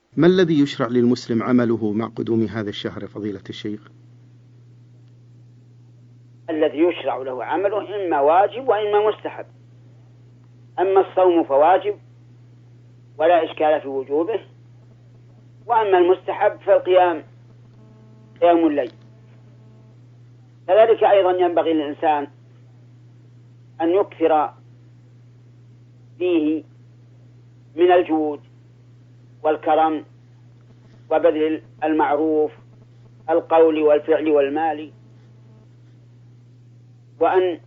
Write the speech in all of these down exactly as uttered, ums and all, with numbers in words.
ما الذي يشرع للمسلم عمله مع قدوم هذا الشهر فضيلة الشيخ؟ الذي يشرع له عمله إما واجب وإما مستحب. أما الصوم فواجب ولا إشكال في وجوبه، وأما المستحب فالقيام قيام الليل. كذلك أيضا ينبغي للإنسان أن يكثر فيه من الجود والكرم وبذل المعروف القول والفعل والمال، وأن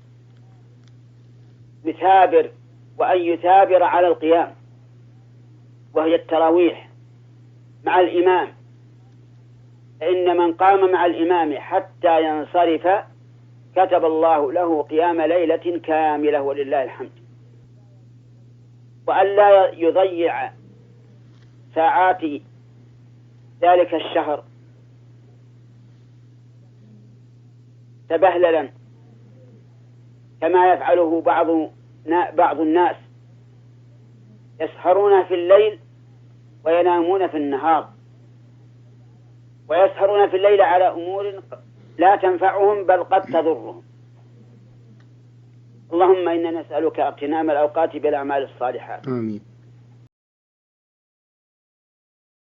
يثابر وأن يثابر على القيام، وهي التراويح مع الإمام، فإن من قام مع الإمام حتى ينصرف كتب الله له قيام ليلة كاملة ولله الحمد. وأن لا يضيع ساعات ذلك الشهر تبهللا كما يفعله بعض بعض الناس، يسهرون في الليل وينامون في النهار، ويسهرون في الليل على أمور لا تنفعهم بل قد تضرهم. اللهم إنا نسألك اغتنام الأوقات بالأعمال الصالحات. آمين.